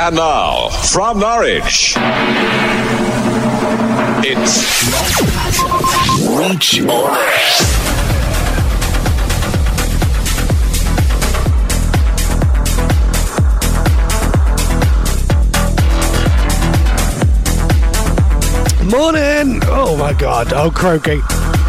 And now, from Norwich, it's Reach On Air. Morning! Oh my god, oh croaky.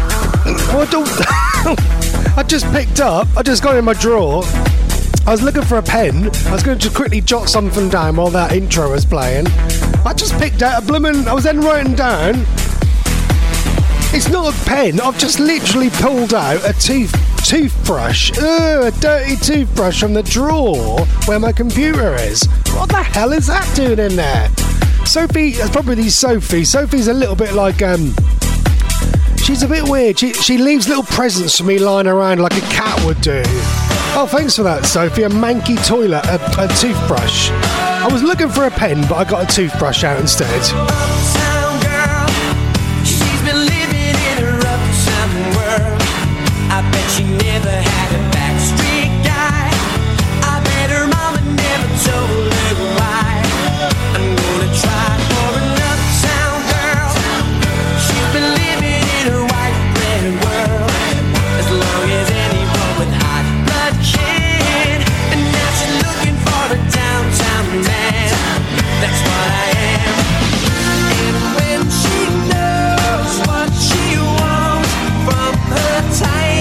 I just picked up, I just got in my drawer. I was looking for a pen. I was going to just quickly jot something down while that intro was playing. I just picked out a I was then writing down. It's not a pen, I've just literally pulled out a toothbrush. A dirty toothbrush from the drawer where my computer is. What the hell is that doing in there? Sophie, it's probably Sophie. Sophie's a little bit like, she's a bit weird. She leaves little presents for me lying around like a cat would do. Oh, thanks for that, Sophie. A manky toilet, a toothbrush. I was looking for a pen, but I got a toothbrush out instead. Uptown girl, she's been living in her uptown world. I bet she never had a backstreet guy. I bet her mama never told her why. I'm gonna try for an uptown girl. She's been living in her white bread world as long as anyone with hot blood can. And now she's looking for a downtown man. That's what I am. And when she knows what she wants from her time,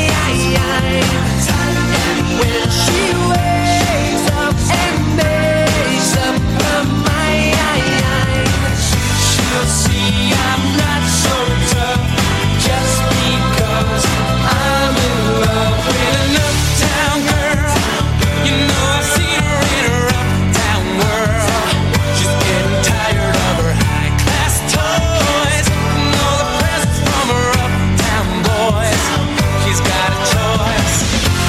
and when she wakes up and makes up her mind, she'll see I'm not so tough just because I'm in love with an uptown girl. You know I've seen her in her uptown world. She's getting tired of her high-class toys and all the presents from her uptown boys. She's got a choice.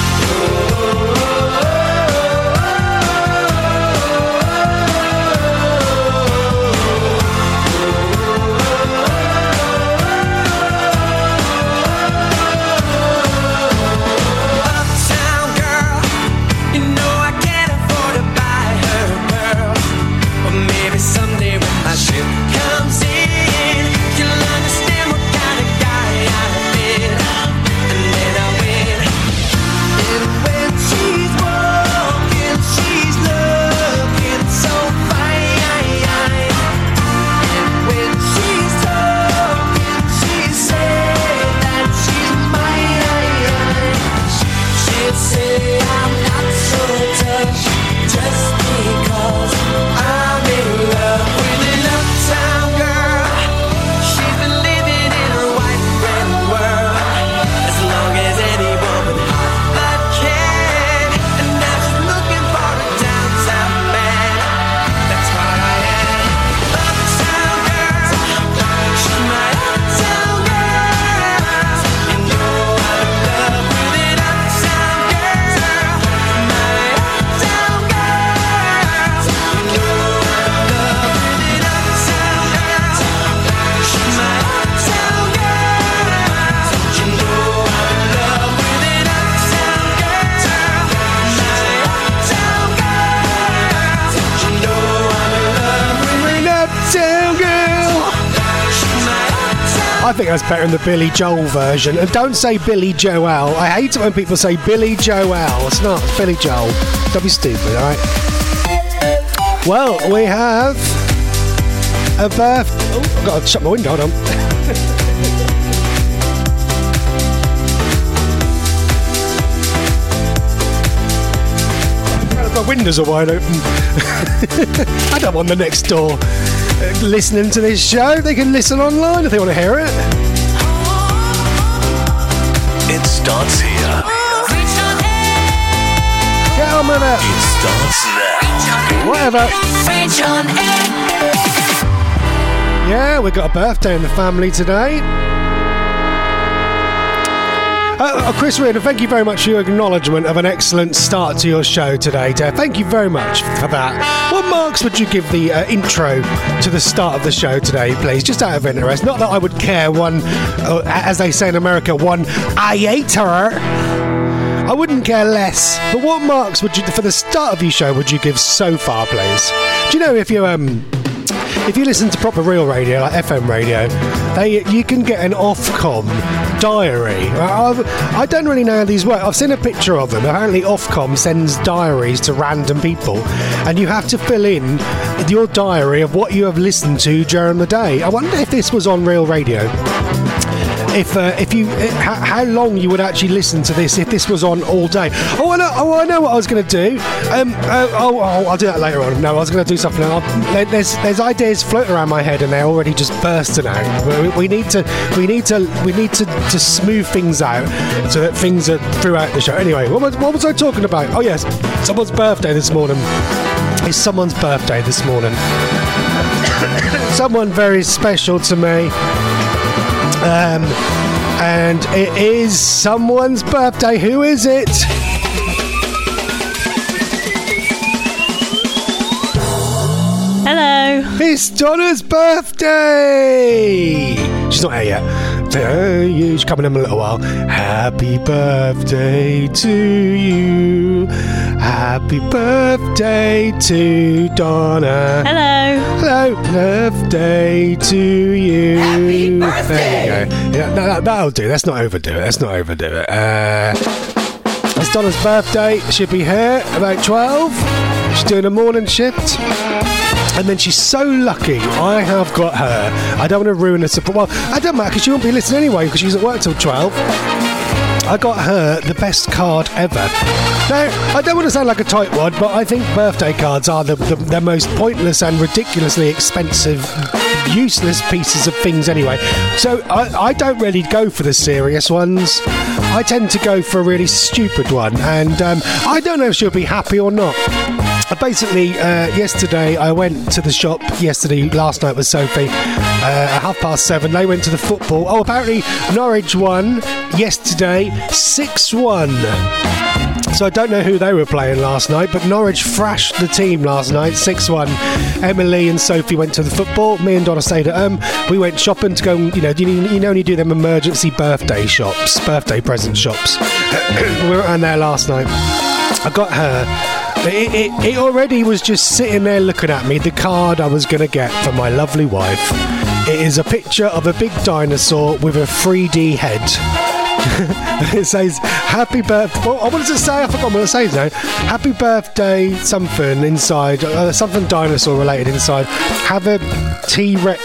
Uptown girl, you know I can't afford to buy her pearls. But maybe someday when my ship comes in, you'll understand what kind of guy I've been. And then I'll win. And when she's walking, she's looking so fine. And when she's talking, she says that she's mine. She'll say I'm not so tough just because I'm in love with an uptown girl. She's been living in her white bread world as long as any woman hot blood can. And now she's looking for a downtown man. That's what I am. Uptown girl, she's my uptown girl. You know I'm in love with an uptown girl. My uptown girl. You know I'm in love with an uptown girl. She's my uptown girl. You know I'm in love with an uptown girl. My uptown girl. You know I'm in love with An uptown girl. she's my uptown. I think that's better in the Billy Joel version. And don't say Billy Joel. I hate it when people say Billy Joel. It's not. It's Billy Joel. Don't be stupid, alright? Well, we have a birth. Oh, I've got to shut my window. Hold on. My windows are wide open. I don't want the next door listening to this show. They can listen online if they want to hear it. It starts here. Get on with it. It starts now. Whatever. Yeah, we've got a birthday in the family today. Chris Reardon, thank you very much for your acknowledgement of an excellent start to your show today, Dave. Thank you very much for that. What marks would you give the intro to the start of the show today, please? Just out of interest. Not that I would care one, as they say in America, one iota. I wouldn't care less. But what marks would you, for the start of your show, would you give so far, please? Do you know if you listen to proper real radio, like FM radio, you can get an Ofcom diary. I don't really know how these work. I've seen a picture of them. Apparently Ofcom sends diaries to random people, and you have to fill in your diary of what you have listened to during the day. I wonder if this was on real radio. How long you would actually listen to this if this was on all day. I know what I was going to do. I'll do that later on. No, I was going to do something else. There's ideas floating around my head and they're already just bursting out. We need to smooth things out so that things are throughout the show. Anyway, what was I talking about? Oh yes, someone's birthday this morning. It's someone's birthday this morning. Someone very special to me. And it is someone's birthday. Who is it? Hello. It's Donna's birthday. She's not here yet. She's coming in a little while. Happy birthday to you. Happy birthday to Donna. Hello. Hello. Birthday to you. Happy birthday. There you go. Yeah, that'll do. Let's not overdo it. It's Donna's birthday. She'll be here about 12. She's doing a morning shift. And then she's so lucky I have got her. I don't want to ruin her surprise. Well, I don't matter because she won't be listening anyway because she's at work till 12. I got her the best card ever. Now, I don't want to sound like a tight one, but I think birthday cards are the most pointless and ridiculously expensive, useless pieces of things anyway. So I don't really go for the serious ones. I tend to go for a really stupid one. And I don't know if she'll be happy or not. Basically, yesterday I went to the shop. Last night with Sophie at 7:30. They went to the football. Oh, apparently Norwich won yesterday 6-1. So I don't know who they were playing last night, but Norwich thrashed the team last night 6-1. Emily and Sophie went to the football. Me and Donna stayed at home. We went shopping to go, you know when you do them emergency birthday present shops. We were on there last night. I got her. It already was just sitting there looking at me, the card I was going to get for my lovely wife. It is a picture of a big dinosaur with a 3D head. It says, happy birthday. Well, I wanted to say, I forgot what it says now. Happy birthday, something inside, something dinosaur related inside. Have a T-Rex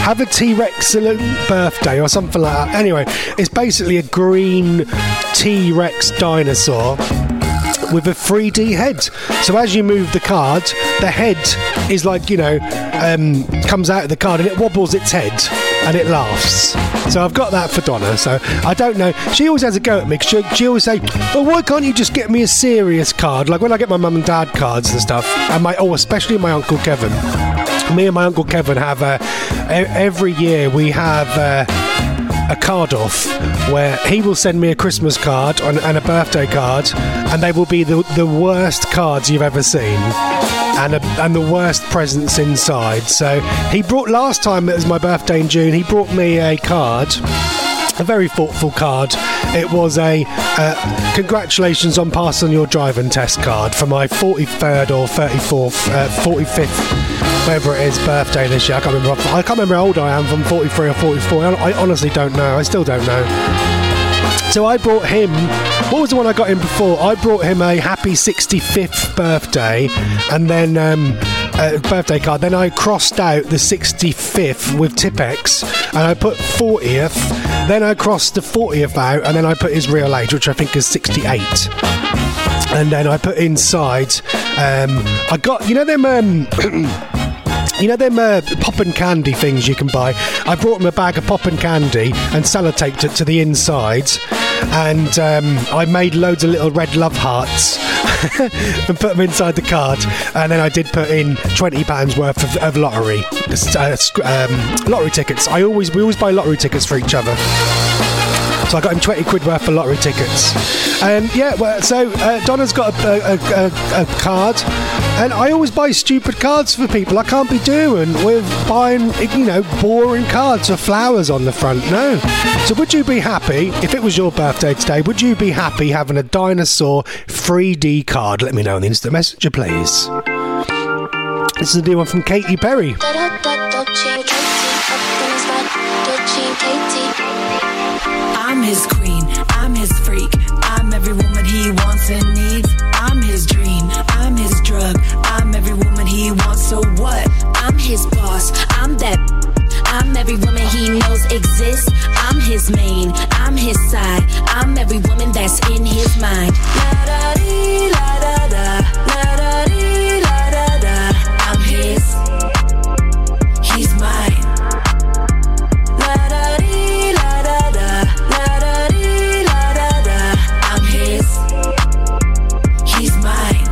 birthday or something like that. Anyway, it's basically a green T-Rex dinosaur with a 3D head. So as you move the card, the head is like, comes out of the card and it wobbles its head and it laughs. So I've got that for Donna. So I don't know. She always has a go at me because she always say, well, why can't you just get me a serious card? Like when I get my mum and dad cards and stuff, and especially my Uncle Kevin. Me and my Uncle Kevin have every year we have a card off where he will send me a Christmas card and a birthday card, and they will be the worst cards you've ever seen and the worst presents inside. So he brought, last time it was my birthday in June, he brought me a card, a very thoughtful card. It was a congratulations on passing your driving test card for my 43rd or 34th, 45th, whatever it is, birthday this year. I can't remember how old I am, from 43 or 44. I honestly don't know. I still don't know. So I brought him, what was the one I got him before? I brought him a happy 65th birthday and then birthday card. Then I crossed out the 65th with Tipex and I put 40th. Then I crossed the 40th out and then I put his real age, which I think is 68. And then I put inside, I got, them poppin' candy things you can buy. I brought him a bag of poppin' candy and sellotaped it to the inside, and I made loads of little red love hearts and put them inside the card. And then I did put in £20 worth of lottery tickets. We always buy lottery tickets for each other. So I got him 20 quid worth of lottery tickets. And so Donna's got a card. And I always buy stupid cards for people. I can't be doing with buying, boring cards with flowers on the front. No. So would you be happy, if it was your birthday today, would you be happy having a dinosaur 3D card? Let me know on the instant messenger, please. This is a new one from Katy Perry. I'm his queen, I'm his freak, I'm every woman he wants and needs. I'm his dream, I'm his drug, I'm every woman he wants, so what? I'm his boss, I'm that. I'm every woman he knows exists. I'm his main, I'm his side, I'm every woman that's in his mind. La-da-dee, la-da-da, la-da-dee, la-da-da. I'm his, he's mine. La-da-dee, la-da-da, la-da-dee, la-da-da. I'm his, he's mine.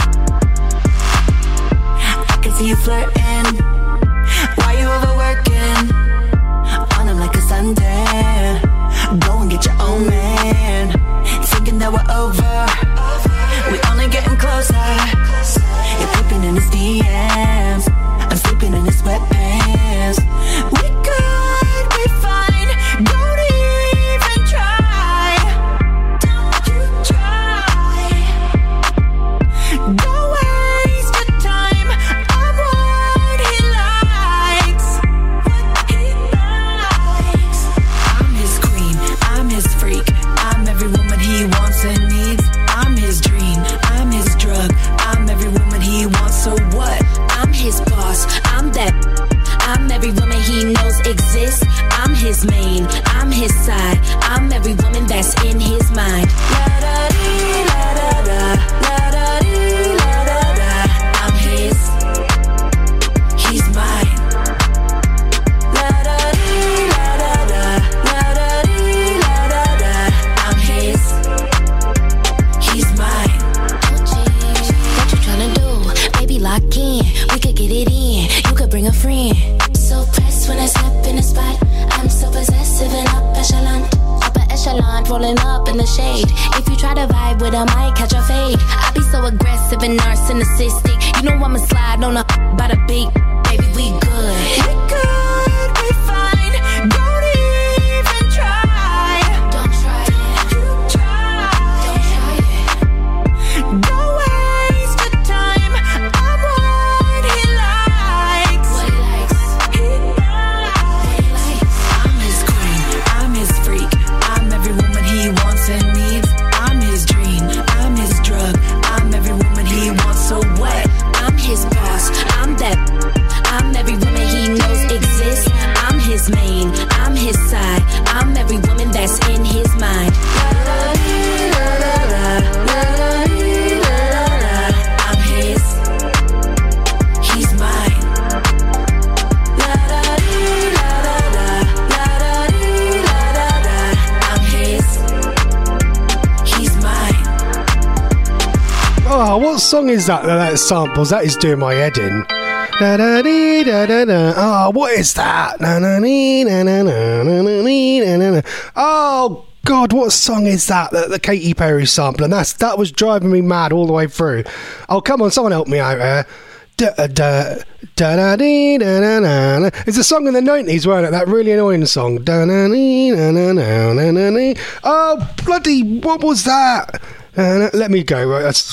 I can see you flirting. Why you overworking? On him like a Sunday. Go and get your own man. Thinking that we're over. We only getting closer. You're peeping in his DMs. I'm sleeping in his sweatpants. We could be fine. Don't even try. Don't you try. Don't waste your time on what he likes. What he likes. I'm his queen, I'm his freak, I'm every woman he wants and needs. I'm his dream, I'm his drug, I'm every woman he wants, so what? I'm his boss, I'm that. I'm every woman he knows exists. I'm his main, I'm his side, I'm every woman that's in his mind. La-da-dee, la-da-da, la-da-dee, la-da-da. I'm his, He's mine. La-da-dee, la-da-da, la-da-dee, la-da-da. I'm his. He's mine. What you tryna do? Baby, lock in. We could get it in. You could bring a friend. So pressed when I step in the spot. I'm so possessive and upper echelon, rolling up in the shade. If you try to vibe with, I might catch a fade. I be so aggressive and narcissistic. You know I'ma slide on a by the beat. Baby, we good. We could be fine. Don't even try. Don't try it. You try. Don't try it. Don't waste your time on what he likes. What he likes. He likes. I'm his queen, I'm his freak, I'm every woman he wants and needs. I'm his dream, I'm his drug, I'm every woman he wants, so what? I'm his boss, I'm that. I'm every woman he knows exists. I'm his main, I'm his side, I'm every woman that's in his mind. La-da-dee, la-da-da, la-da-dee, la-da-da. I'm his, He's mine. La-da-dee, la-da-da, la-da-dee, la-da-da. I'm his. He's mine. Oh, what song is that? That samples. That is doing my head in. Da da dee da da da. Oh, what is that? Na na nee na na na na na nee na na na. Oh God, what song is that? The Katy Perry sample, and that was driving me mad all the way through. Oh, come on, someone help me out here. Da da da da dee da na na na. It's a song in the 90s, wasn't it? That really annoying song. Da na nee na na na na na nee. Oh bloody! What was that? Let me go. That's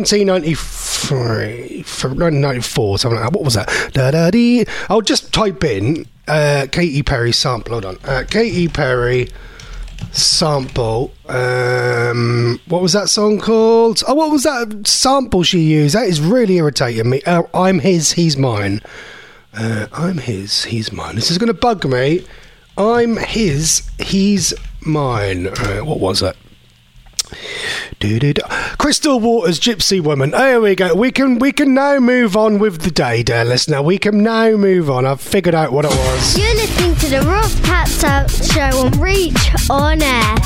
1993, 1994, something like that. What was that? Da da dee. I'll just type in Katy Perry sample. Hold on. Katy Perry sample. What was that song called? Oh, what was that sample she used? That is really irritating me. I'm his, he's mine. I'm his, he's mine. This is going to bug me. I'm his, he's mine. What was it? Crystal Waters, Gypsy Woman. There we go. We can now move on with the day, dear listener. We can now move on. I've figured out what it was. You're listening to the Ross Pat Show on Reach On Air.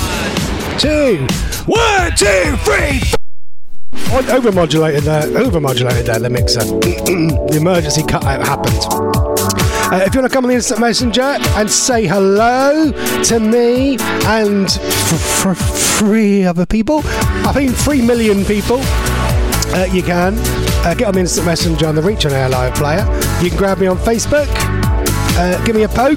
1, 2, 3. Overmodulated there, the mixer. The emergency cutout happened. If you want to come on the Instant Messenger and say hello to me and 3 other people, I think 3 million people, you can. get on the Instant Messenger on the Reach On Air live player. You can grab me on Facebook. Give me a poke.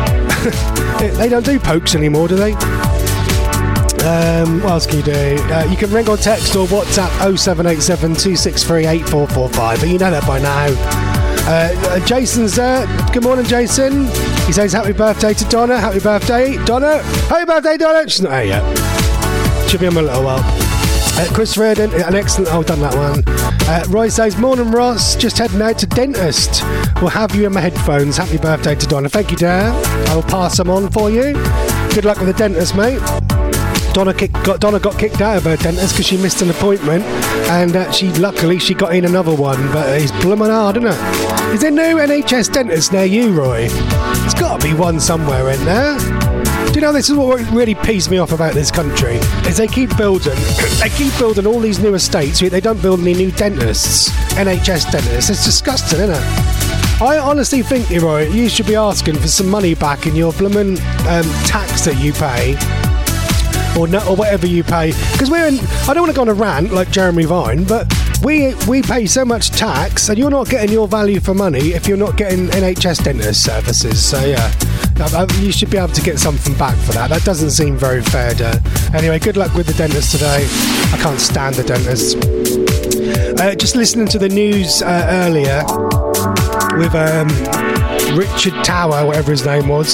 They don't do pokes anymore, do they? What else can you do? You can ring or text or WhatsApp 0787 263 8445, but you know that by now. Jason's there. Good morning, Jason. He says happy birthday to Donna. Happy birthday, Donna. Happy birthday, Donna. She's not here yet. Should be on a little while. Chris Reardon, an excellent. Oh, done that one. Roy says, morning, Ross. Just heading out to dentist. We'll have you in my headphones. Happy birthday to Donna. Thank you, Dad. I will pass them on for you. Good luck with the dentist, mate. Donna got kicked out of her dentist because she missed an appointment, and luckily she got in another one, but it's blooming hard, isn't it? Is there no NHS dentist near you, Roy? There's got to be one somewhere in there. Do you know, this is what really pees me off about this country, is they keep building all these new estates, yet they don't build any new dentists, NHS dentists. It's disgusting, isn't it? I honestly think, Roy, you should be asking for some money back in your blooming tax that you pay, or whatever you pay, because I don't want to go on a rant like Jeremy Vine, but we pay so much tax, and you're not getting your value for money if you're not getting NHS dentist services. So yeah, you should be able to get something back for that. That doesn't seem very fair. Anyway, good luck with the dentist today. I can't stand the dentist. Just listening to the news earlier with Richard Tower, whatever his name was.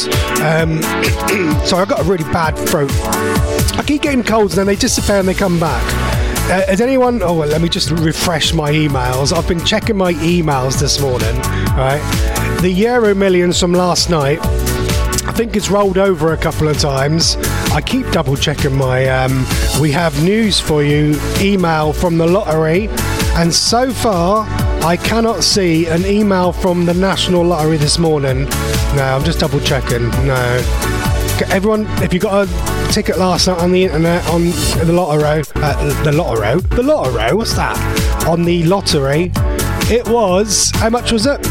Sorry, I've got a really bad throat. I keep getting colds and then they disappear and they come back. Has anyone... Oh, well, let me just refresh my emails. I've been checking my emails this morning, right? The Euro Millions from last night, I think it's rolled over a couple of times. I keep double checking my we have news for you email from the lottery, and so far I cannot see an email from the National Lottery this morning. No, I'm just double checking. No. Everyone, if you got a ticket last night on the internet, on the Lotto, what's that? On the lottery, it was, how much was it?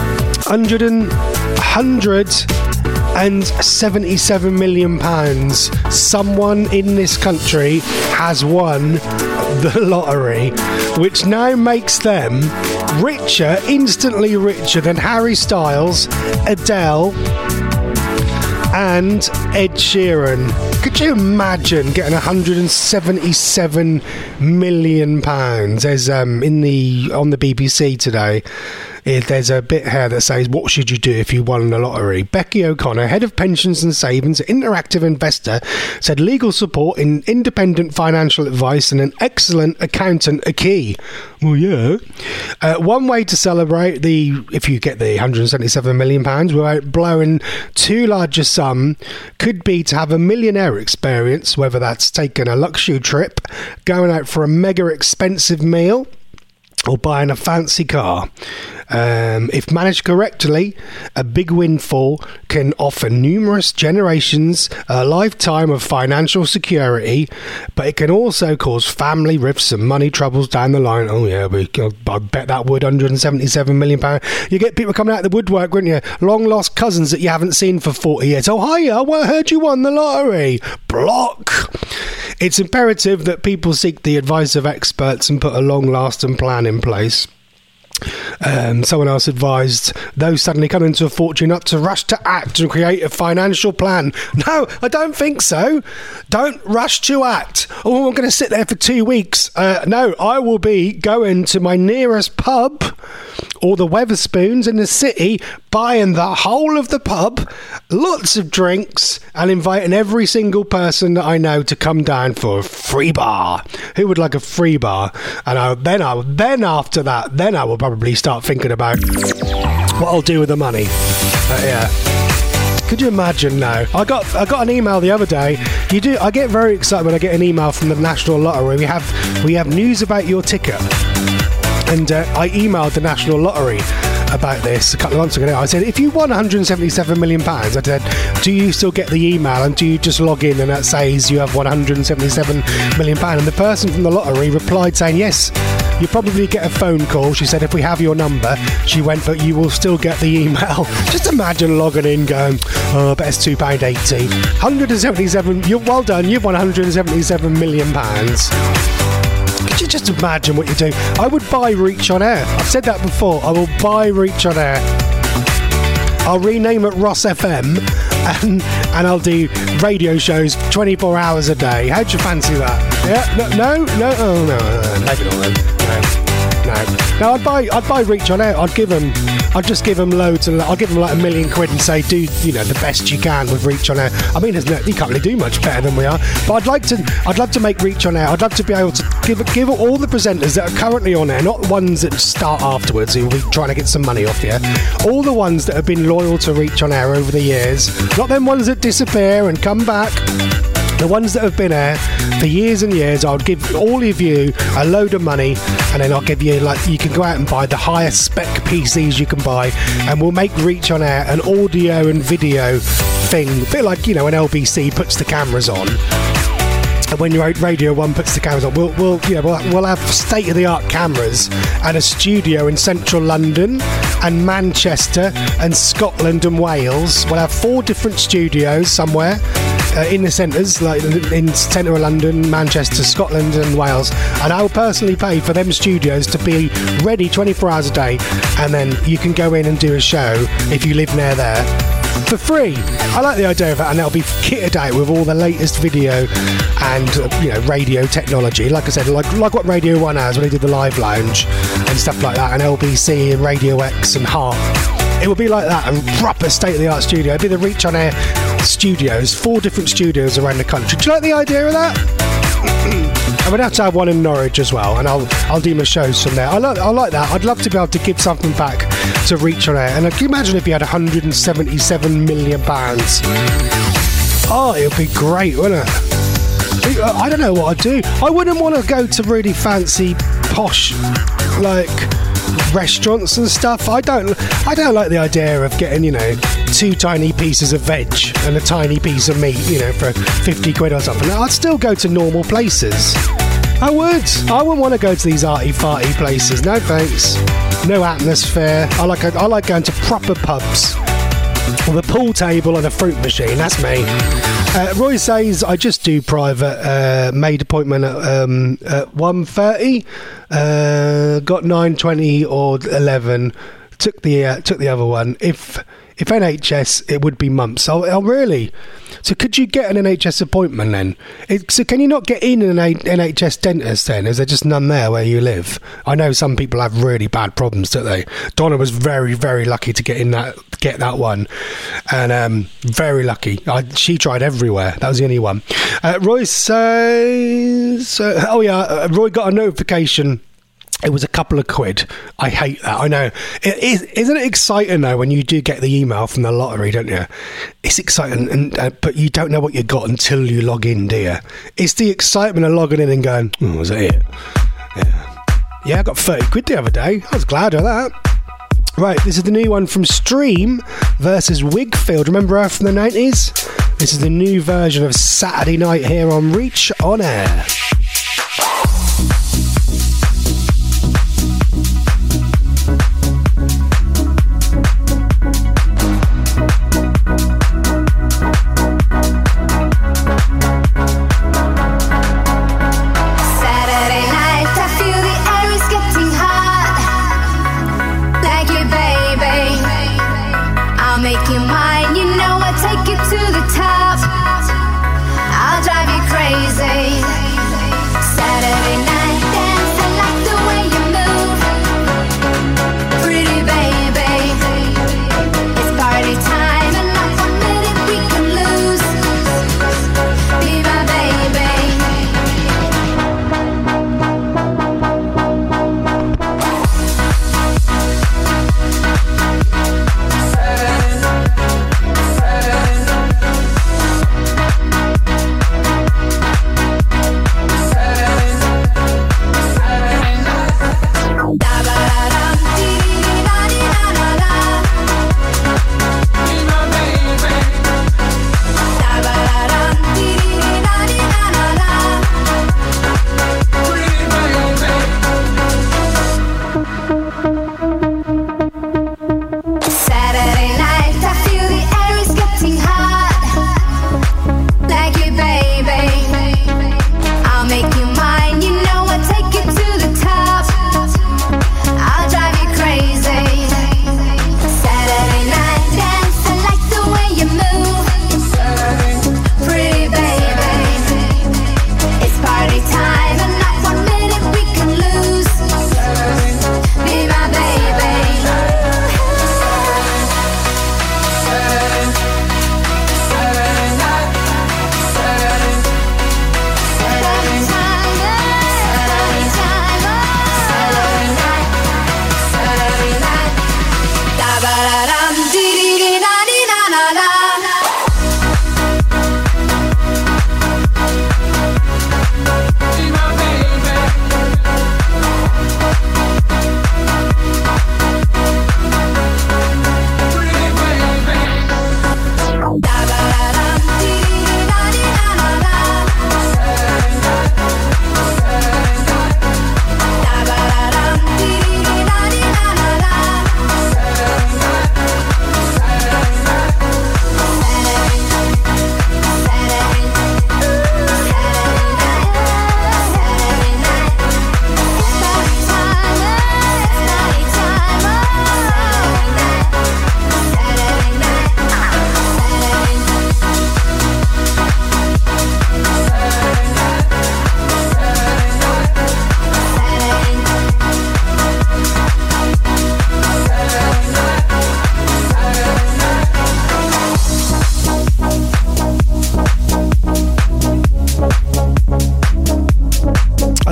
177 million pounds. Someone in this country has won the lottery, which now makes them richer, instantly richer than Harry Styles, Adele, and Ed Sheeran. Could you imagine getting 177 million pounds? There's on the BBC today, there's a bit here that says, what should you do if you won the lottery? Becky O'Connor, head of pensions and savings at Interactive Investor, said legal support in independent financial advice and an excellent accountant are key. Well, yeah. One way to celebrate if you get the 177 million pounds without blowing too large a sum, could be to have a millionaire experience, whether that's taking a luxury trip, going out for a mega expensive meal, or buying a fancy car. If managed correctly, a big windfall can offer numerous generations a lifetime of financial security, but it can also cause family rifts and money troubles down the line. Oh yeah, I bet that would. 177 million pounds. You get people coming out of the woodwork, wouldn't you? Long lost cousins that you haven't seen for 40 years. Oh hiya, I heard you won the lottery. Block. It's imperative that people seek the advice of experts and put a long-lasting plan in place. Someone else advised those suddenly coming into a fortune not to rush to act and create a financial plan. No, I don't think so. Don't rush to act. Oh, I'm going to sit there for 2 weeks. No, I will be going to my nearest pub or the Weatherspoons in the city, buying the whole of the pub, lots of drinks, and inviting every single person that I know to come down for a free bar. Who would like a free bar? And then after that, I will probably start thinking about what I'll do with the money. Yeah. Could you imagine now? I got an email the other day. I get very excited when I get an email from the National Lottery. We have news about your ticket. And I emailed the National Lottery about this a couple of months ago. I said, if you won 177 million pounds, I said, do you still get the email and do you just log in and that says you have 177 million pounds? And the person from the lottery replied saying, yes, you probably get a phone call. She said, if we have your number. She went, but you will still get the email. Just imagine logging in going, oh, I bet it's £2.80. 177, well done, you've won 177 million pounds. Could you Just imagine what you do. I would buy Reach on Air. I've said that before. I will buy Reach on Air. I'll rename it Ross FM, and I'll do radio shows 24 hours a day. How'd you fancy that? Yeah? No? Oh, no. Maybe not then. No, I'd buy Reach on Air. I'd just give them loads, and I'll give them like £1 million and say, do the best you can with Reach on Air. I mean, you can't really do much better than we are. But I'd love to make Reach on Air. I'd love to be able to give all the presenters that are currently on air, not ones that start afterwards who will be trying to get some money off you. All the ones that have been loyal to Reach on Air over the years, not them ones that disappear and come back. The ones that have been here for years and years, I'll give all of you a load of money, and then I'll give you, you can go out and buy the highest spec PCs you can buy, and we'll make Reach on Air an audio and video thing, a bit like, when LBC puts the cameras on. And when Radio 1 puts the cameras on, we'll have state-of-the-art cameras and a studio in central London and Manchester and Scotland and Wales. We'll have 4 different studios somewhere in the centres, like in centre of London, Manchester, Scotland and Wales. And I'll personally pay for them studios to be ready 24 hours a day, and then you can go in and do a show if you live near there for free. I like the idea of that, and it'll be kitted out with all the latest video and radio technology. Like I said, like what Radio 1 has when they did the Live Lounge and stuff like that, and LBC and Radio X and Heart. It would be like that, a proper state-of-the-art studio. It'd be the Reach on Air studios, 4 different studios around the country. Do you like the idea of that? And we'd have to have one in Norwich as well, and I'll do my shows from there. I like that. I'd love to be able to give something back to Reach on Air. And can you imagine if you had £177 million? Oh, it would be great, wouldn't it? I don't know what I'd do. I wouldn't want to go to really fancy, posh, restaurants and stuff. I don't like the idea of getting 2 tiny pieces of veg and a tiny piece of meat for 50 quid or something. I'd still go to normal places. I wouldn't want to go to these arty-farty places. No thanks. No atmosphere. I like going to proper pubs with a pool table and a fruit machine. That's me. Roy says, I just do private. Made appointment at 1:30. Got 9:20 or 11. Took the other one. If NHS, it would be months. Oh, really? So could you get an NHS appointment then? So can you not get in an NHS dentist then? Is there just none there where you live? I know some people have really bad problems, don't they? Donna was very, very lucky to get that one, and very lucky. She tried everywhere. That was the only one. Roy says, Roy got a notification. It was a couple of quid. I hate that. I know. Isn't it exciting though when you do get the email from the lottery, don't you? It's exciting, but you don't know what you got until you log in, do you? It's the excitement of logging in and going, was that it? Yeah, I got 30 quid the other day. I was glad of that. Right, this is the new one from Stream versus Wigfield. Remember her from the 90s? This is the new version of Saturday Night here on Reach on Air. Take you to the top. I'll drive you crazy.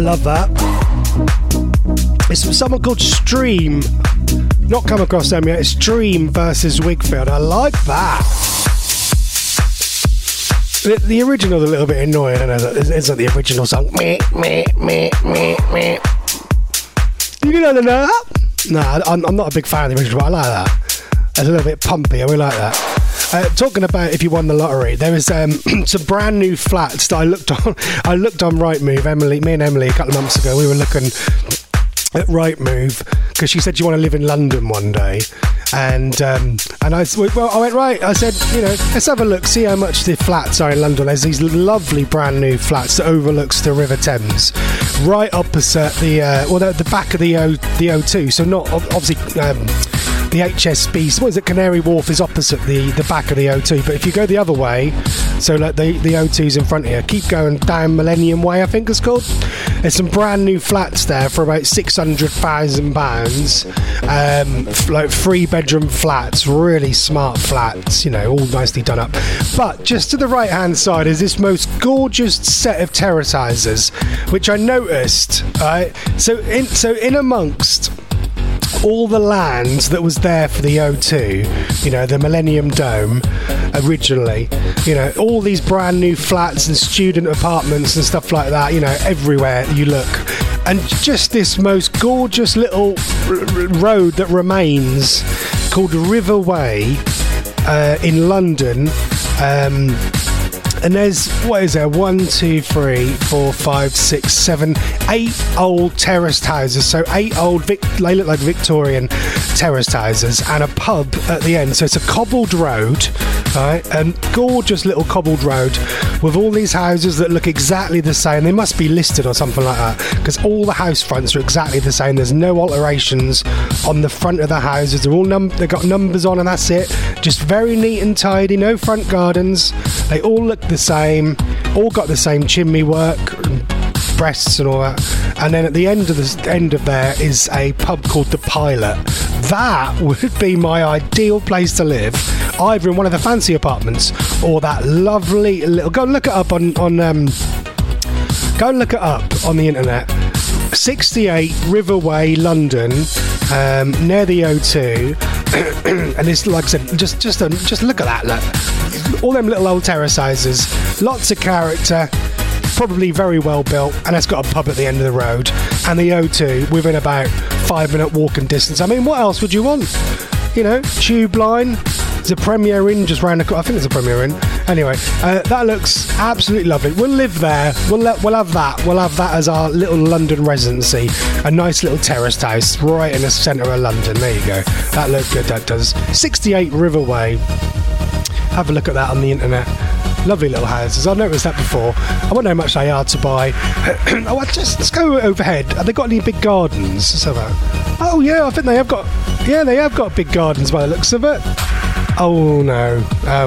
Love that. It's from someone called Stream. Not come across them yet. It's Stream versus Wigfield. I like that. The original's a little bit annoying, I know that isn't the original song. Meh, meh, meh, meh, meh. You know that? No, I'm not a big fan of the original, but I like that. It's a little bit pumpy, I really like that. Talking about if you won the lottery, there was some brand new flats that I looked on. I looked on Rightmove. Me and Emily, a couple of months ago, we were looking at Rightmove because she said she wanted to live in London one day, and I went right. I said, let's have a look, see how much the flats are in London. There's these lovely brand new flats that overlooks the River Thames, right opposite the back of the O2. So not obviously. The HSB, what is it? Canary Wharf is opposite the back of the O2. But if you go the other way, so like the O2's in front here, keep going down Millennium Way, I think it's called. There's some brand new flats there for about £600,000. Like 3-bedroom flats, really smart flats, all nicely done up. But just to the right hand side is this most gorgeous set of terrace houses, which I noticed. Right, so in amongst all the land that was there for the O2, the Millennium Dome originally, all these brand new flats and student apartments and stuff like that, everywhere you look. And just this most gorgeous little road that remains called River Way in London. And there's, 1, 2, 3, 4, 5, 6, 7, 8 old terraced houses. So 8 old, they look like Victorian terraced houses, and a pub at the end. So it's a cobbled road, right? And gorgeous little cobbled road with all these houses that look exactly the same. They must be listed or something like that, because all the house fronts are exactly the same. There's no alterations on the front of the houses. They're all they've got numbers on, and that's it. Just very neat and tidy. No front gardens. They all look the same, all got the same chimney work, breasts and all that. And then at the end of there is a pub called The Pilot. That would be my ideal place to live, either in one of the fancy apartments or that lovely little. Go and look it up on the internet. 68 River Way, London, near the O2. And it's like I said, just look at that. Look. All them little old terrace houses, lots of character, probably very well built, and it's got a pub at the end of the road, and the O2 within about 5-minute walking distance. I mean, what else would you want? Tube line. There's a Premier Inn just round the corner. I think there's a Premier Inn. Anyway, that looks absolutely lovely. We'll live there. We'll have that. We'll have that as our little London residency. A nice little terraced house right in the centre of London. There you go. That looks good. That does. 68 River Way. Have a look at that on the internet. Lovely little houses. I've noticed that before. I wonder how much they are to buy. Let's go overhead. Have they got any big gardens? So oh yeah, I think they have got. Yeah, they have got big gardens by the looks of it. Oh no.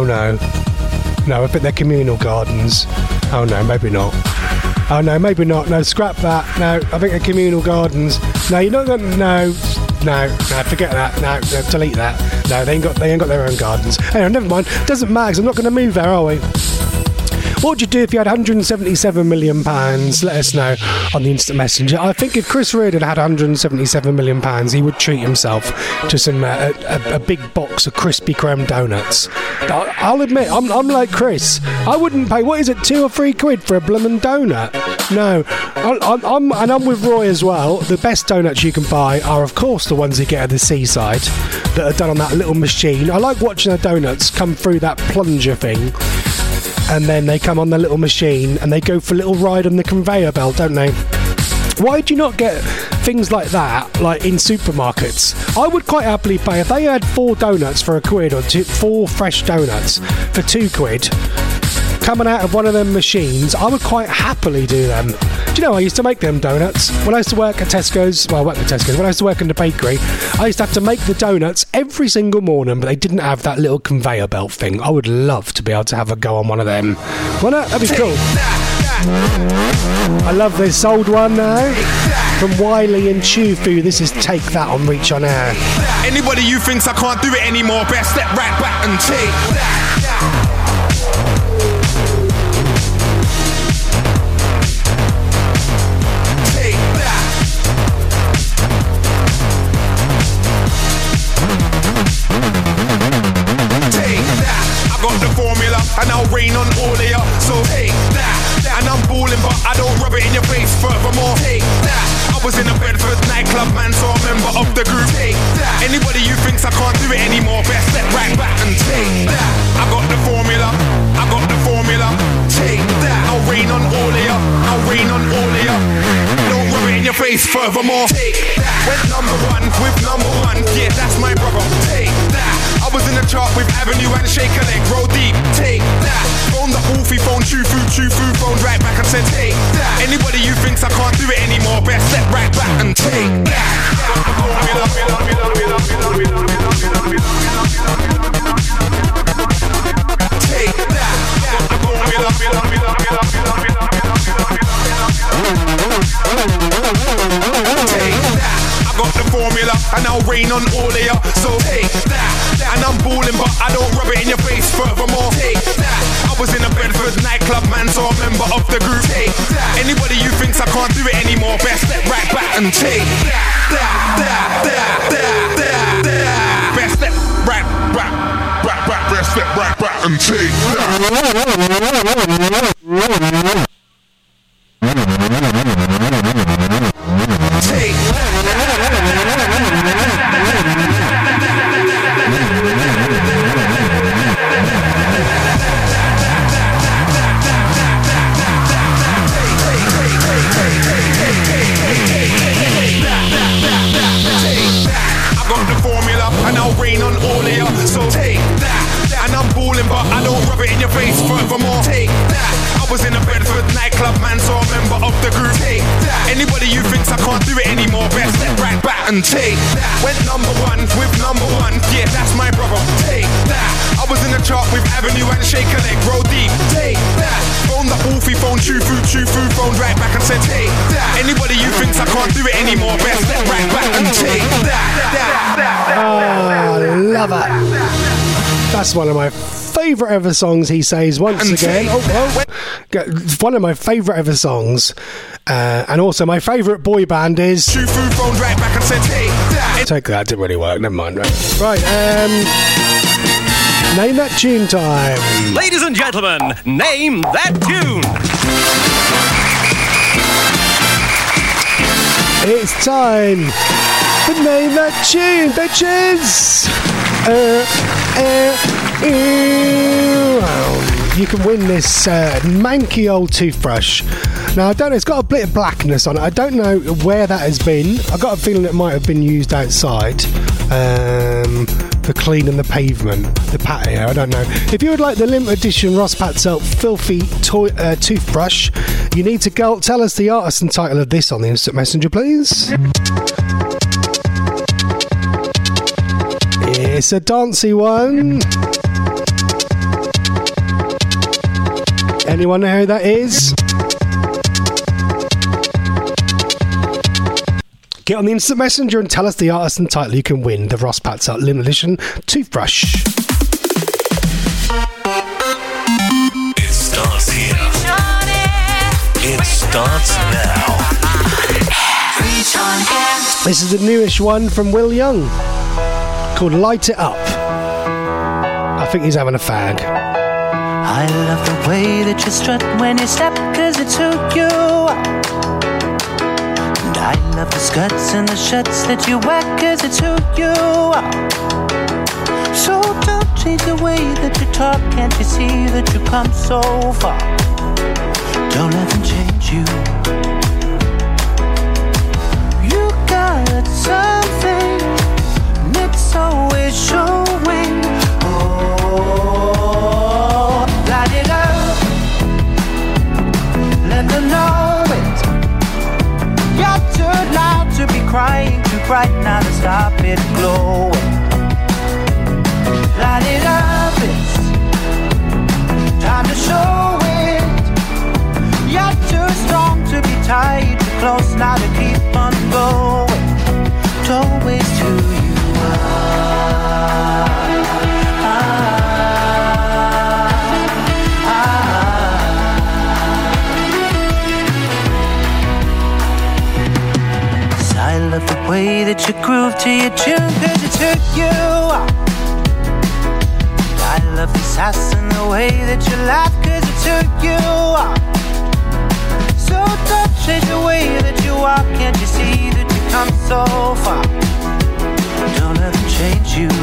No, I think they're communal gardens. Oh no, maybe not. Oh no, maybe not. No, scrap that. No, I think they're communal gardens. No, you're not going. No, forget that. No, delete that. No, they ain't got their own gardens. Anyway, never mind. Doesn't matter, 'cause I'm not going to move there, are we? What would you do if you had £177 million? Let us know on the Instant Messenger. I think if Chris Reardon had £177 million, he would treat himself to some a big box of Krispy Kreme donuts. I'll admit, I'm like Chris. I wouldn't pay, what is it, £2 or £3 for a bloomin' donut? No. I'm with Roy as well. The best donuts you can buy are, of course, the ones you get at the seaside that are done on that little machine. I like watching the donuts come through that plunger thing, and then they come on the little machine and they go for a little ride on the conveyor belt, don't they? Why do you not get things like that, like in supermarkets? I would quite happily pay if they had 4 donuts for £1 or 4 fresh donuts for £2 coming out of one of them machines. I would quite happily do them. Do you know, I used to make them donuts when I used to work at Tesco's. Well, I worked at Tesco's. When I used to work in the bakery, I used to have to make the donuts every single morning, but they didn't have that little conveyor belt thing. I would love to be able to have a go on one of them. Why not? That'd be cool. I love this old one now. From Wiley and Chufu, this is Take That on Reach On Air. Anybody who thinks I can't do it anymore, better step right back and take that. all of ya, so take that. And I'm balling, but I don't rub it in your face. Furthermore, take that. I was in a Bedford nightclub, man, so I'm a member of the group. Take that. Anybody who thinks I can't do it anymore, best step right back and take that. I got the formula, I got the formula. Take that. I'll rain on all of ya, I'll rain on all of ya. Don't rub it in your face. Furthermore, take that. Went number one with number one. Yeah, that's my brother. Take that. I was in the chart with Avenue and Shake a Leg. Roll deep. Take that. Phone the Wolfie phone, chew food, phone right back and said take that. Anybody who thinks I can't do it anymore, best step right back and take that. Take that. Take that. I got the formula and I'll rain on all of ya, so take that. And I'm balling, but I don't rub it in your face. Furthermore, take that. I was in a Bedford nightclub, man, so I'm a member of the group. Take that. Anybody who thinks I can't do it anymore, best step right back and take that. Best step right, best step right back and take that. Take I got the formula and I'll rain on all of ya, so take that. And I'm balling, but I don't rub it in your face. Furthermore, take that. I was in a Bedford nightclub, man, so I'm a member of the group. Take that. Anybody who thinks I can't do it anymore, best step right back and take that. Went number one with number one. Yeah, that's my brother. Take that. I was in the chart with Avenue and Shake a Leg. Roll deep. Take that. Phone the Wolfie phone, chew food, phone right back and said take that. Anybody who thinks I can't do it anymore, best step right back and take that. Oh, love it. That's one of my favourite ever songs, he says once again. One of my favourite ever songs. And also my favourite boy band is... Chew food, phone right back and said take that. Take that, didn't really work, never mind. Right, name that tune time. Ladies and gentlemen, name that tune. It's time to name that tune, bitches. You can win this manky old toothbrush. Now, I don't know, it's got a bit of blackness on it. I don't know where that has been. I've got a feeling it might have been used outside for cleaning the pavement, the patio, I don't know. If you would like the limited edition Ross Patzelt filthy toothbrush, you need to go tell us the artist and title of this on the Instant Messenger, please. It's a dancey one. Anyone know who that is? Get on the Instant Messenger and tell us the artist and title. You can win the Ross Patzelt limited edition toothbrush. It starts here. It starts now. This is the newish one from Will Young called Light It Up. I think he's having a fag. I love the way that you strut when you step, cause it took you up. And I love the skirts and the shirts that you wear, cause it took you up. So don't change the way that you talk, can't you see that you come so far? Don't let them change you. You got something, and it's always showing. Oh, light it up, let them know it. You're too loud to be crying, too bright now to stop it glowing. Light it up, it's time to show it. You're too strong to be tied, too close now to keep on going. Don't waste who you are. I love the way that you groove to your tune, cause it took you up. I I love this house and the way that you laugh, cause it took you. So don't change the way that you walk. Can't you see that you come so far? Don't let them change you.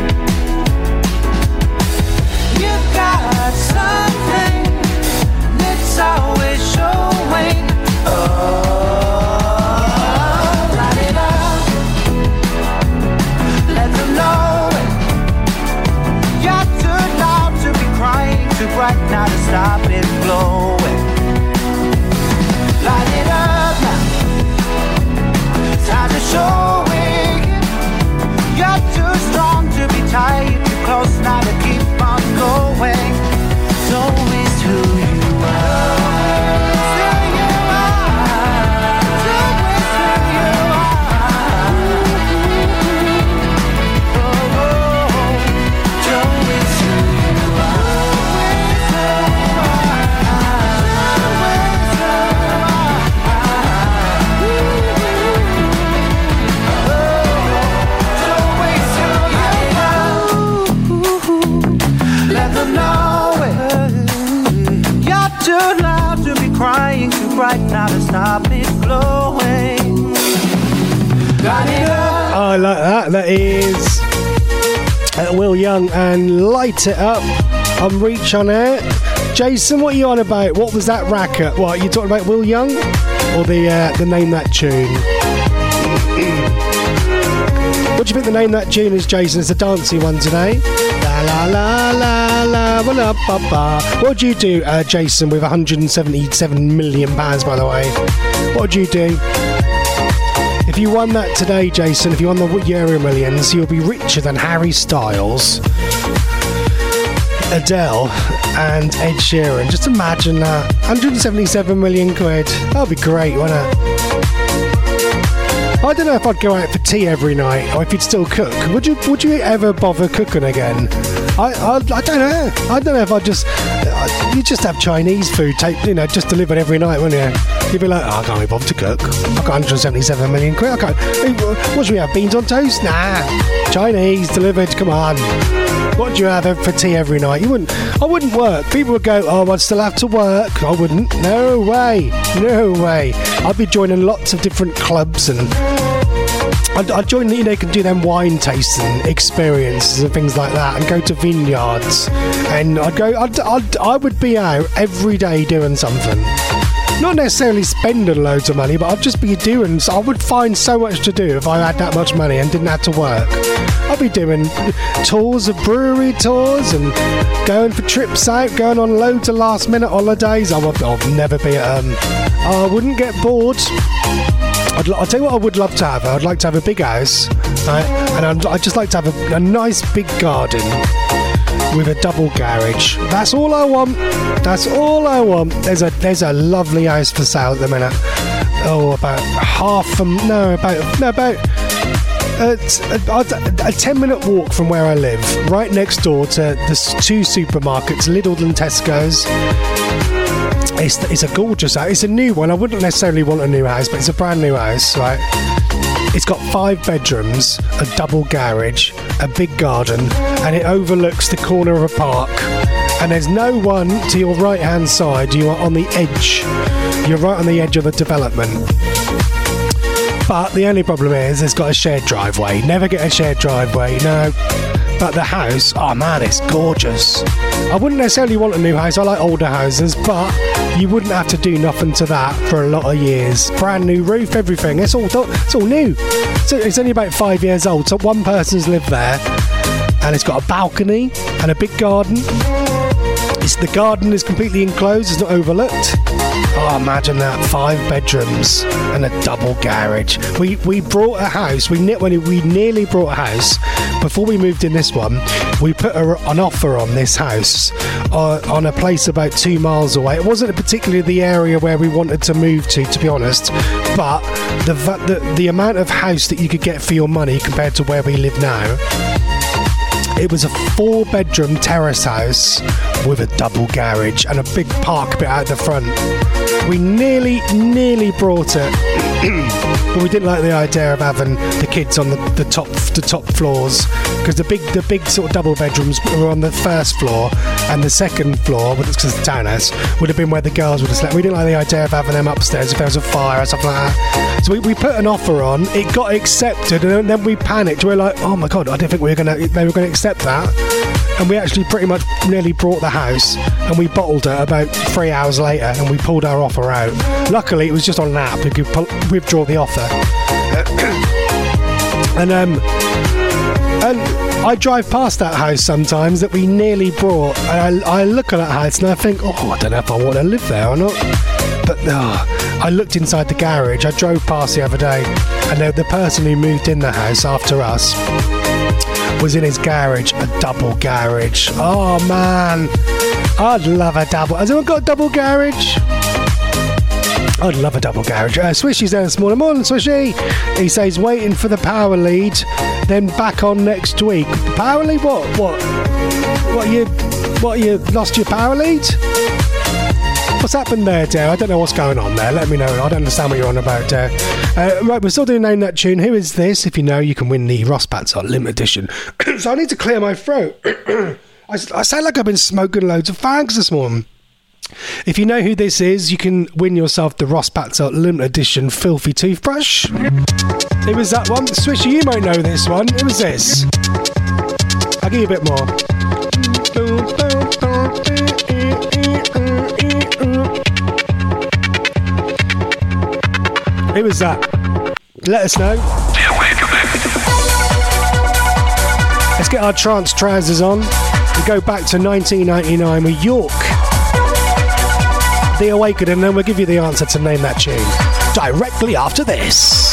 You got something that's always showing. Light it up. Let them know it. You're too loud to be crying, too bright now to stop it glowing. Light it up now. Time to show it. You're too strong to be tired, too close now to keep on going. Don't waste who you are. Crying too bright now to stop it glowing. Got it up. Oh, I like that. That is Will Young and Light It Up on Reach On Air. Jason, what are you on about? What was that racket? What, you talking about Will Young? Or the Name That Tune? What do you think the Name That Tune is, Jason? It's a dancey one today. La la la la la la ba ba. What do you do, Jason, with 177 million pounds, by the way? What would you do? If you won that today, Jason, if you won the Euro Millions, you'll be richer than Harry Styles, Adele and Ed Sheeran. Just imagine that. 177 million quid. That'd be great, wouldn't it? I don't know if I'd go out for tea every night or if you'd still cook. Would you ever bother cooking again? I don't know. I don't know if I'd just... you'd just have Chinese food, just delivered every night, wouldn't you? You'd be like, I can't be bothered to cook. I've got 177 million quid. I can't... What should we have, beans on toast? Nah. Chinese, delivered, come on. What do you have for tea every night? I wouldn't work. People would go, oh, I'd still have to work. I wouldn't. No way. No way. I'd be joining lots of different clubs and I'd join, you can do them wine tasting experiences and things like that and go to vineyards and I would be out every day doing something. Not necessarily spending loads of money, but I'd just be doing... I would find so much to do if I had that much money and didn't have to work. I'd be doing tours of brewery tours and going for trips out, going on loads of last-minute holidays. I'll never be at... I wouldn't get bored. I'll tell you what I would love to have. I'd like to have a big house, right? And I'd just like to have a nice big garden with a double garage. That's all I want. That's all I want. There's a lovely house for sale at the minute. Oh, about a 10-minute walk from where I live, right next door to the two supermarkets, Lidl and Tesco's. It's a gorgeous house. It's a new one. I wouldn't necessarily want a new house, but it's a brand new house, right? It's got 5 bedrooms, a double garage, a big garden, and it overlooks the corner of a park. And there's no one to your right-hand side. You are on the edge. You're right on the edge of the development. But the only problem is it's got a shared driveway. Never get a shared driveway, no. But the house, oh man, it's gorgeous. I wouldn't necessarily want a new house. I like older houses, but you wouldn't have to do nothing to that for a lot of years. Brand new roof, everything. It's all new. So it's only about 5 years old. So one person's lived there, and it's got a balcony and a big garden. The garden is completely enclosed. It's not overlooked. Oh, imagine that. 5 bedrooms and a double garage. We brought a house. We nearly brought a house. Before we moved in this one, we put an offer on this house on a place about 2 miles away. It wasn't particularly the area where we wanted to move to be honest. But the amount of house that you could get for your money compared to where we live now, it was a 4-bedroom terrace house with a double garage and a big park bit out the front. We nearly brought it. but we didn't like the idea of having the kids on the top floors, because the big sort of double bedrooms were on the first floor, and the second floor, because the townhouse, would have been where the girls would have slept. We didn't like the idea of having them upstairs if there was a fire or something like that. So we put an offer on. It got accepted, and then we panicked. We were like, oh my god, I didn't think they were going to accept that. And we actually pretty much nearly bought the house, and we bottled it about 3 hours later, and we pulled our offer out. Luckily, it was just on an app. We could withdraw the offer. And I drive past that house sometimes that we nearly bought, and I look at that house and I think, oh, I don't know if I want to live there or not. But I looked inside the garage. I drove past the other day, and the person who moved in the house after us was in his garage, a double garage. Oh man, I'd love a double. Has anyone got a double garage? I'd love a double garage. Swishy's there this morning. Morning, Swishy. He says waiting for the power lead, then back on next week. Power lead? What? You lost your power lead? What's happened there, Dare? I don't know what's going on there. Let me know. I don't understand what you're on about, Dare. Right, we're still doing Name That Tune. Who is this? If you know, you can win the Ross Patzot Limited Edition. So I need to clear my throat. I sound like I've been smoking loads of fags this morning. If you know who this is, you can win yourself the Ross Patzot Limited Edition Filthy Toothbrush. It was that one. Swishy, you might know this one. It was this. I'll give you a bit more. It was that. Let us know. Let's get our trance trousers on. We go back to 1999 with York, The Awakened, and then we'll give you the answer to Name That Tune directly after this.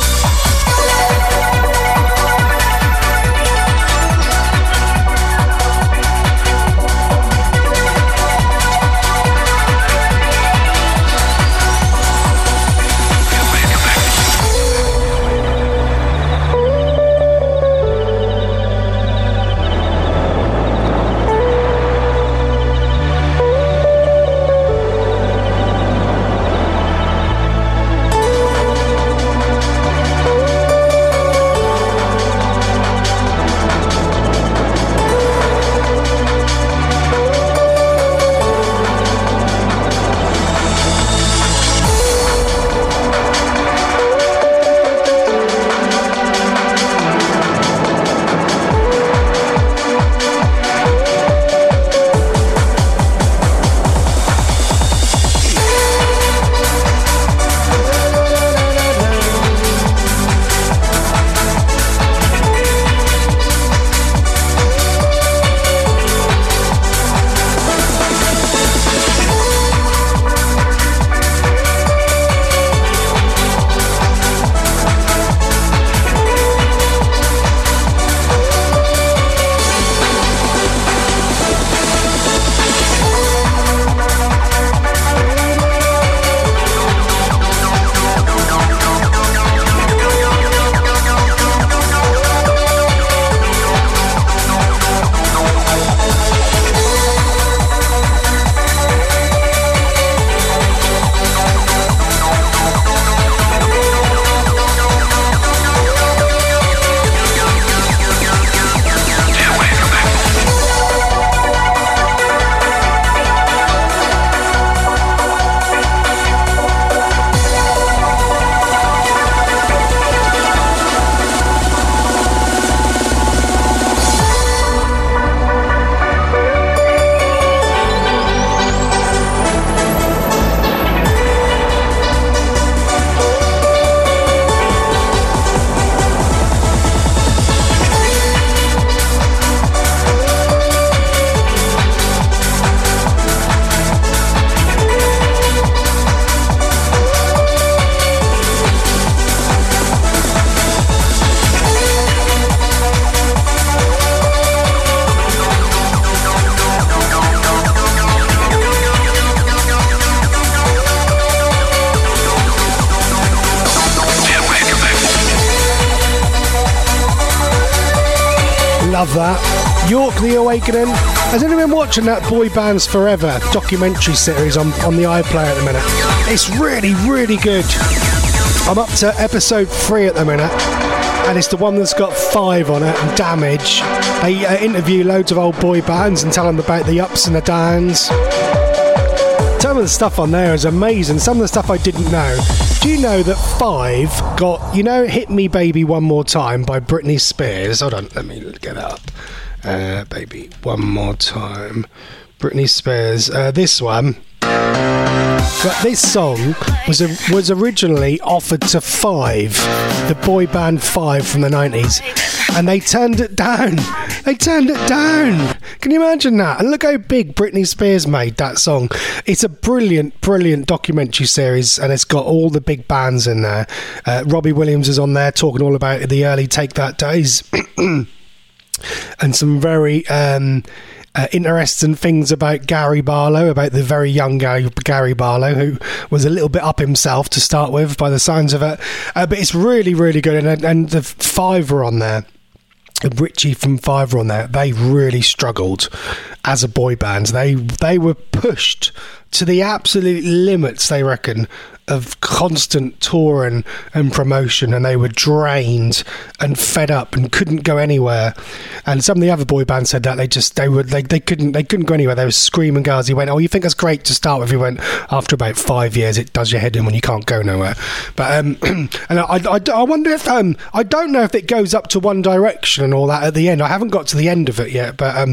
Love that. York, The Awakening. Has anyone been watching that Boy Bands Forever documentary series on the iPlayer at the minute? It's really, really good. I'm up to episode 3 at the minute, and it's the one that's got 5 on it, and Damage. They interview loads of old boy bands and tell them about the ups and the downs. Some of the stuff on there is amazing. Some of the stuff I didn't know. Do you know that 5 got, you know, Hit Me Baby One More Time by Britney Spears? Hold on, let me get it up. Baby One More Time. Britney Spears. This one. But this song was originally offered to 5, the boy band 5 from the 90s, and they turned it down. They turned it down. Can you imagine that? And look how big Britney Spears made that song. It's a brilliant, brilliant documentary series, and it's got all the big bands in there. Robbie Williams is on there talking all about the early Take That days, and some very interesting things about Gary Barlow, about the very young Gary Barlow, who was a little bit up himself to start with by the signs of it. But it's really, really good. And the 5 were on there. Richie from 5 were on there. They really struggled as a boy band. They were pushed to the absolute limits, they reckon, of constant touring and promotion, and they were drained and fed up and couldn't go anywhere. And some of the other boy bands said that they couldn't go anywhere. They were screaming girls. He went, "Oh, you think that's great to start with?" He went, "After about 5 years, it does your head in when you can't go nowhere." But and I wonder if I don't know if it goes up to One Direction and all that at the end. I haven't got to the end of it yet, but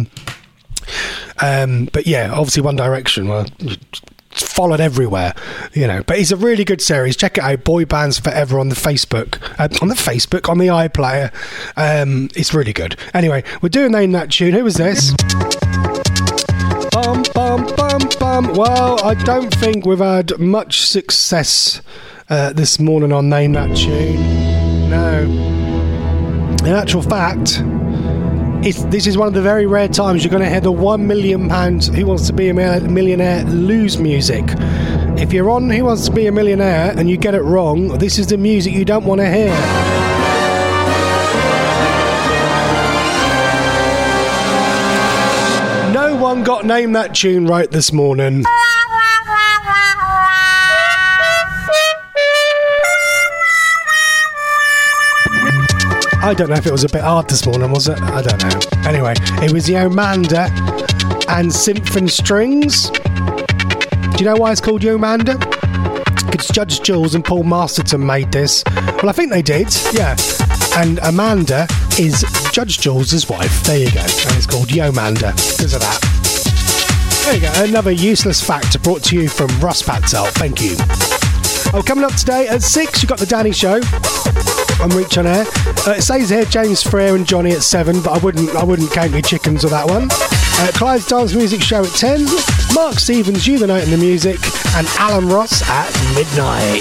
yeah, obviously One Direction, well, followed everywhere, you know. But it's a really good series. Check it out, Boy Bands Forever, on the Facebook, on the iPlayer. It's really good. Anyway, we're doing Name That Tune. Who was this? Bum bum bum bum. Well, I don't think we've had much success this morning on Name That Tune. No. In actual fact, this is one of the very rare times you're going to hear the £1 million Who Wants to Be a Millionaire lose music. If you're on Who Wants to Be a Millionaire and you get it wrong, this is the music you don't want to hear. No one got Name That Tune right this morning. I don't know if it was a bit hard this morning, was it? I don't know. Anyway, it was Yomanda and Symphony Strings. Do you know why it's called Yomanda? Because Judge Jules and Paul Masterton made this. Well, I think they did, yeah. And Amanda is Judge Jules' wife. There you go. And it's called Yomanda because of that. There you go. Another useless fact brought to you from Russ Patzel. Thank you. Oh, coming up today at 6, you've got The Danny Show on Reach On Air. It says here James Frere and Johnny at 7, but I wouldn't count your chickens with that one. Clive's Dance Music Show at 10. Mark Stevens, You the Night in the Music, and Alan Ross at midnight.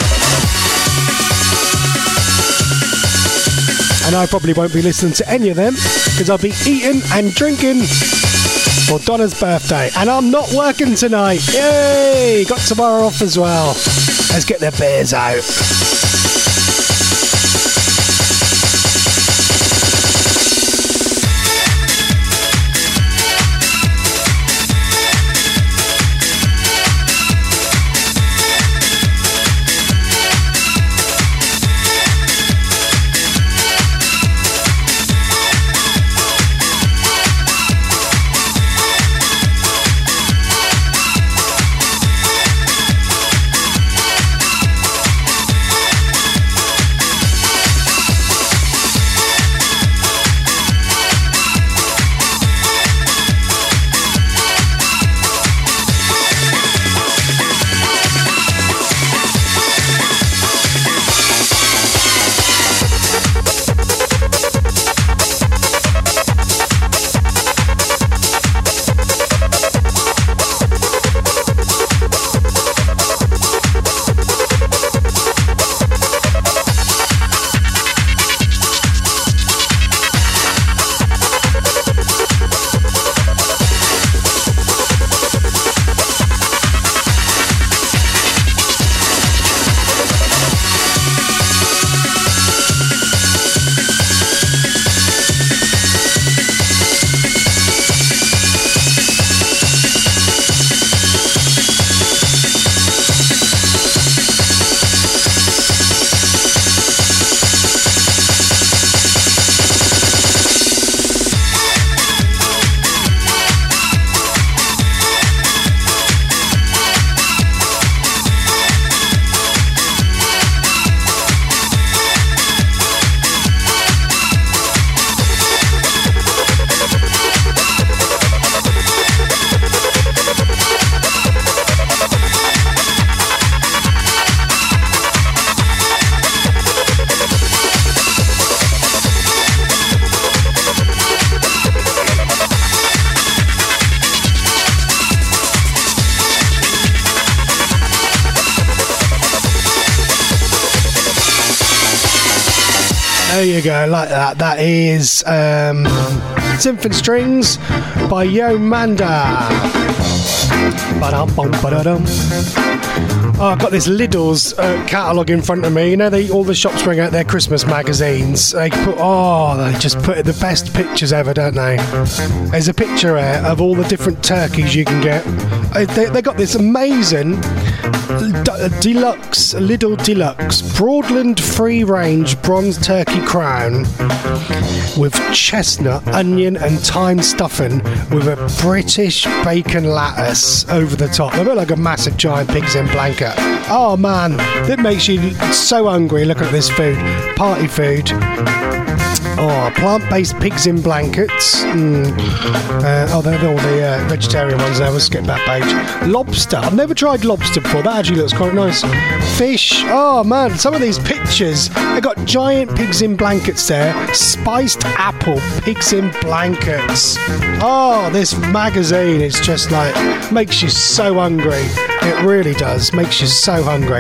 And I probably won't be listening to any of them because I'll be eating and drinking for Donna's birthday, and I'm not working tonight. Yay! Got tomorrow off as well. Let's get the beers out. There you go, like that. That is Symphony Strings by Yo Manda. Ba-dum-bum-ba-da-dum. Oh, I've got this Lidl's catalogue in front of me. You know, all the shops bring out their Christmas magazines. They just put the best pictures ever, don't they? There's a picture here of all the different turkeys you can get. They got this amazing deluxe, Lidl Deluxe Broadland free range bronze turkey crown with chestnut, onion and thyme stuffing with a British bacon lattice over the top. They look like a massive giant pigs in blanket. Oh man, it makes you so hungry. Look at this food, party food. Oh, plant-based pigs in blankets. They're all the vegetarian ones there. We'll skip that page. Lobster. I've never tried lobster before. That actually looks quite nice. Fish. Oh, man. Some of these pictures. They've got giant pigs in blankets there. Spiced apple pigs in blankets. Oh, this magazine is just like... makes you so hungry. It really does. Makes you so hungry.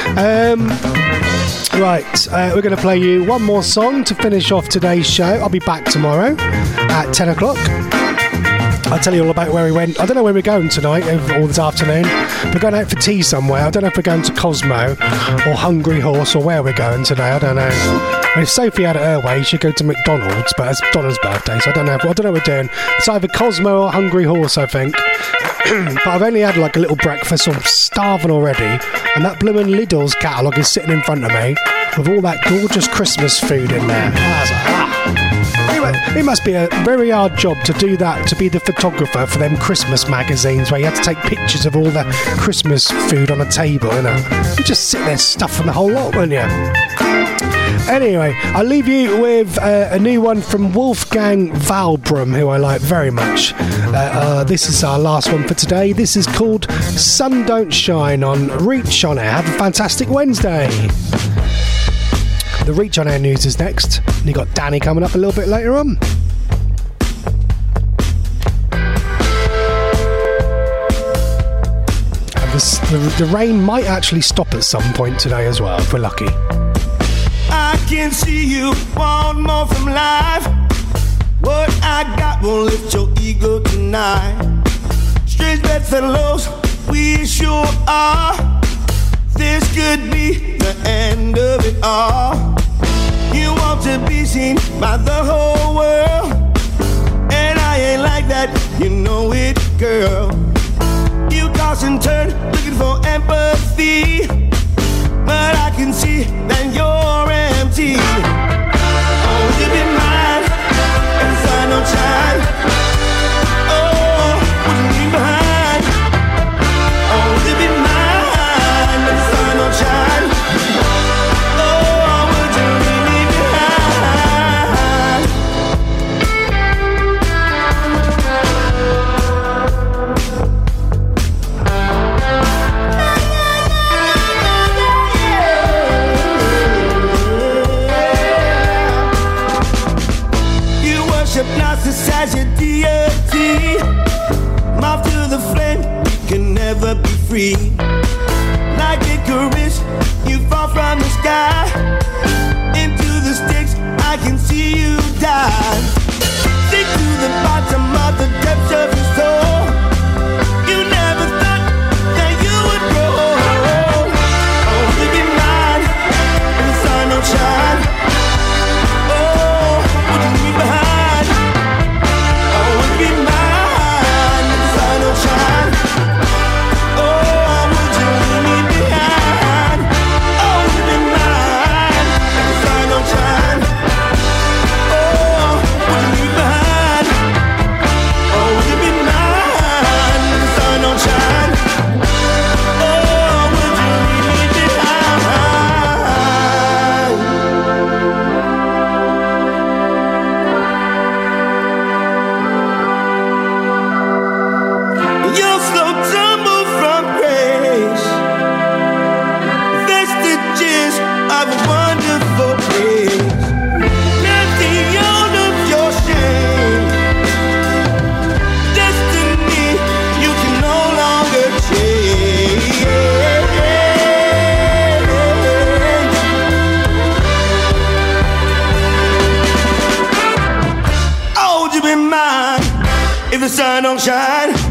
Right, we're going to play you one more song to finish off today's show. I'll be back tomorrow at 10 o'clock. I'll tell you all about where we went. I don't know where we're going tonight or this afternoon. We're going out for tea somewhere. I don't know if we're going to Cosmo or Hungry Horse or where we're going today. I don't know. And if Sophie had it her way, she'd go to McDonald's, but it's Donna's birthday, so I don't know what we're doing. It's either Cosmo or Hungry Horse, I think. But I've only had like a little breakfast, so I'm starving already. And that bloomin' Lidl's catalogue is sitting in front of me with all that gorgeous Christmas food in there. It must be a very hard job to do that, to be the photographer for them Christmas magazines where you have to take pictures of all the Christmas food on a table, you know. You just sit there stuffing the whole lot, wouldn't you? Anyway, I'll leave you with a new one from Wolfgang Valbrum, who I like very much. This is our last one for today. This is called Sun Don't Shine on Reach On Air. Have a fantastic Wednesday. The Reach On Air news is next. And you got Danny coming up a little bit later on. And the rain might actually stop at some point today as well, if we're lucky. I can see you want more from life. What I got won't lift your ego tonight. Strange bedfellows, we sure are. This could be the end of it all. You want to be seen by the whole world, and I ain't like that, you know it, girl. You toss and turn, looking for empathy, but I can see that you're empty. Oh, you be mine, and the sun don't shine. Oh, what you leave behind? Oh, you be mine, and the sun don't shine. Oh, what you leave behind? Narcissus as your deity, moth to the flame, you can never be free. Like Icarus, you fall from the sky into the sticks. I can see you die. Sink to the bottom of the depths of your soul. You never thought that you would grow. Oh, you be mine, and the sun don't shine. Oh, what you leave behind? Oh, would you leave me behind? Oh, you've been mine. sun don't shine.